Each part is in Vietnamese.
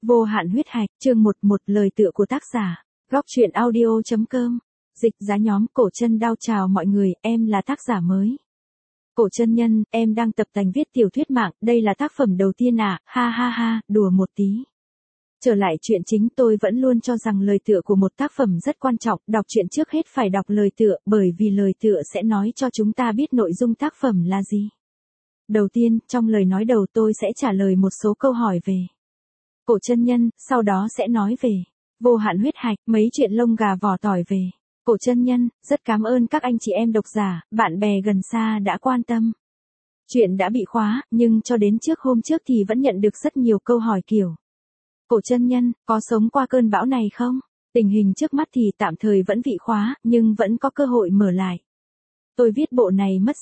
Vô hạn huyết hạch, chương 11, lời tựa của tác giả. Góc truyện audio.com. Dịch giá nhóm Cổ Chân Đao chào mọi người, em là tác giả mới. Cổ chân nhân, em đang tập tành viết tiểu thuyết mạng, đây là tác phẩm đầu tiên à, ha ha ha, đùa một tí. Trở lại chuyện chính, tôi vẫn luôn cho rằng lời tựa của một tác phẩm rất quan trọng, đọc truyện trước hết phải đọc lời tựa, bởi vì lời tựa sẽ nói cho chúng ta biết nội dung tác phẩm là gì. Đầu tiên, trong lời nói đầu tôi sẽ trả lời một số câu hỏi về Cổ chân nhân, sau đó sẽ nói về Vô hạn huyết hạch, mấy chuyện lông gà vỏ tỏi về Cổ chân nhân. Rất cảm ơn các anh chị em độc giả, bạn bè gần xa đã quan tâm. Chuyện đã bị khóa, nhưng cho đến trước hôm trước thì vẫn nhận được rất nhiều câu hỏi kiểu: Cổ chân nhân, có sống qua cơn bão này không? Tình hình trước mắt thì tạm thời vẫn bị khóa, nhưng vẫn có cơ hội mở lại. Tôi viết bộ này mất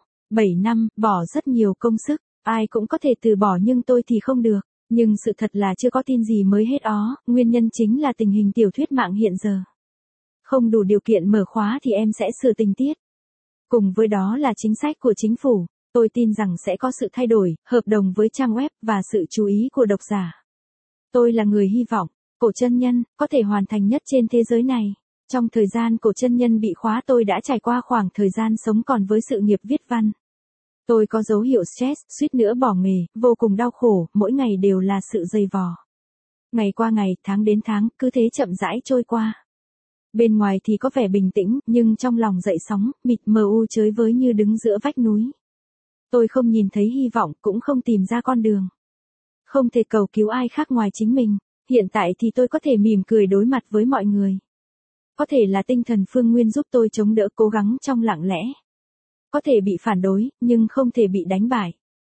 7 năm, bỏ rất nhiều công sức, ai cũng có thể từ bỏ nhưng tôi thì không được. Nhưng sự thật là chưa có tin gì mới hết ó, nguyên nhân chính là tình hình tiểu thuyết mạng hiện giờ. Không đủ điều kiện mở khóa thì em sẽ sửa tình tiết. Cùng với đó là chính sách của chính phủ, tôi tin rằng sẽ có sự thay đổi, hợp đồng với trang web và sự chú ý của độc giả. Tôi là người hy vọng, Cổ chân nhân, có thể hoàn thành nhất trên thế giới này. Trong thời gian Cổ chân nhân bị khóa tôi đã trải qua khoảng thời gian sống còn với sự nghiệp viết văn. Tôi có dấu hiệu stress, suýt nữa bỏ nghề, vô cùng đau khổ, mỗi ngày đều là sự dày vò. Ngày qua ngày, tháng đến tháng, cứ thế chậm rãi trôi qua. Bên ngoài thì có vẻ bình tĩnh, nhưng trong lòng dậy sóng, mịt mờ u chới với như đứng giữa vách núi. Tôi không nhìn thấy hy vọng, cũng không tìm ra con đường. Không thể cầu cứu ai khác ngoài chính mình. Hiện tại thì tôi có thể mỉm cười đối mặt với mọi người. Có thể là tinh thần Phương Nguyên giúp tôi chống đỡ cố gắng trong lặng lẽ. Có thể bị phản đối, nhưng không thể bị đánh bại.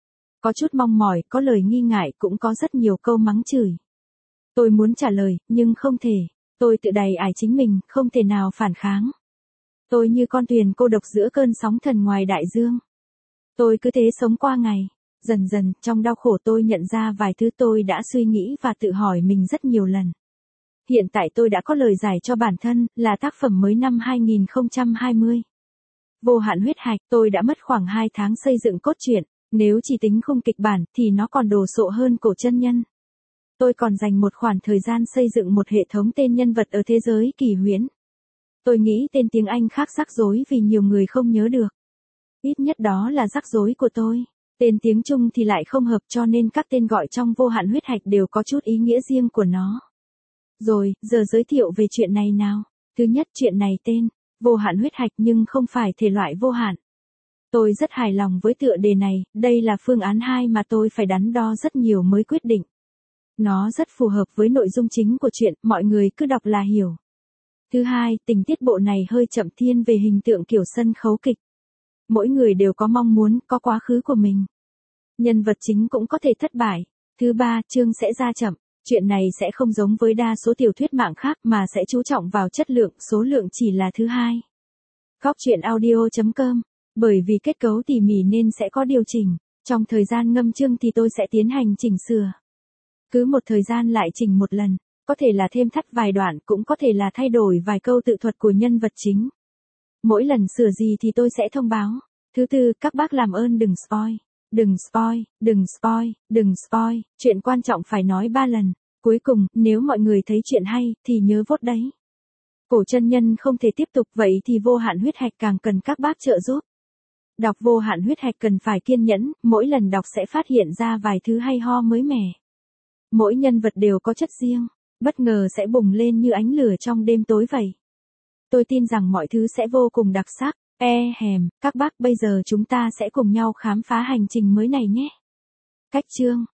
Có chút mong mỏi, có lời nghi ngại, cũng có rất nhiều câu mắng chửi. Tôi muốn trả lời, nhưng không thể. Tôi tự đày ải chính mình, không thể nào phản kháng. Tôi như con thuyền cô độc giữa cơn sóng thần ngoài đại dương. Tôi cứ thế sống qua ngày. Dần dần, trong đau khổ tôi nhận ra vài thứ tôi đã suy nghĩ và tự hỏi mình rất nhiều lần. Hiện tại tôi đã có lời giải cho bản thân, là tác phẩm mới năm 2020. Vô hạn huyết hạch, tôi đã mất khoảng 2 tháng xây dựng cốt truyện, nếu chỉ tính khung kịch bản thì nó còn đồ sộ hơn Cổ chân nhân. Tôi còn dành một khoảng thời gian xây dựng một hệ thống tên nhân vật ở thế giới kỳ huyễn. Tôi nghĩ tên tiếng Anh khác rắc rối vì nhiều người không nhớ được. Ít nhất đó là rắc rối của tôi. Tên tiếng Trung thì lại không hợp, cho nên các tên gọi trong Vô hạn huyết hạch đều có chút ý nghĩa riêng của nó. Rồi, giờ giới thiệu về chuyện này nào. Thứ nhất, chuyện này tên Vô hạn huyết hạch nhưng không phải thể loại vô hạn. Tôi rất hài lòng với tựa đề này, đây là phương án 2 mà tôi phải đắn đo rất nhiều mới quyết định. Nó rất phù hợp với nội dung chính của chuyện, mọi người cứ đọc là hiểu. Thứ hai, tình tiết bộ này hơi chậm thiên về hình tượng kiểu sân khấu kịch. Mỗi người đều có mong muốn, có quá khứ của mình. Nhân vật chính cũng có thể thất bại. Thứ ba, chương sẽ ra chậm. Chuyện này sẽ không giống với đa số tiểu thuyết mạng khác mà sẽ chú trọng vào chất lượng, số lượng chỉ là thứ hai. Góc truyện audio.com. Bởi vì kết cấu tỉ mỉ nên sẽ có điều chỉnh. Trong thời gian ngâm chương thì tôi sẽ tiến hành chỉnh sửa. Cứ một thời gian lại chỉnh một lần. Có thể là thêm thắt vài đoạn, cũng có thể là thay đổi vài câu tự thuật của nhân vật chính. Mỗi lần sửa gì thì tôi sẽ thông báo. Thứ tư, các bác làm ơn đừng spoil. Đừng spoil, đừng spoil, đừng spoil, chuyện quan trọng phải nói 3 lần. Cuối cùng, nếu mọi người thấy chuyện hay, thì nhớ vote đấy. Cổ chân nhân không thể tiếp tục vậy thì Vô hạn huyết hạch càng cần các bác trợ giúp. Đọc Vô hạn huyết hạch cần phải kiên nhẫn, mỗi lần đọc sẽ phát hiện ra vài thứ hay ho mới mẻ. Mỗi nhân vật đều có chất riêng, bất ngờ sẽ bùng lên như ánh lửa trong đêm tối vậy. Tôi tin rằng mọi thứ sẽ vô cùng đặc sắc. Các bác bây giờ chúng ta sẽ cùng nhau khám phá hành trình mới này nhé. Cách chương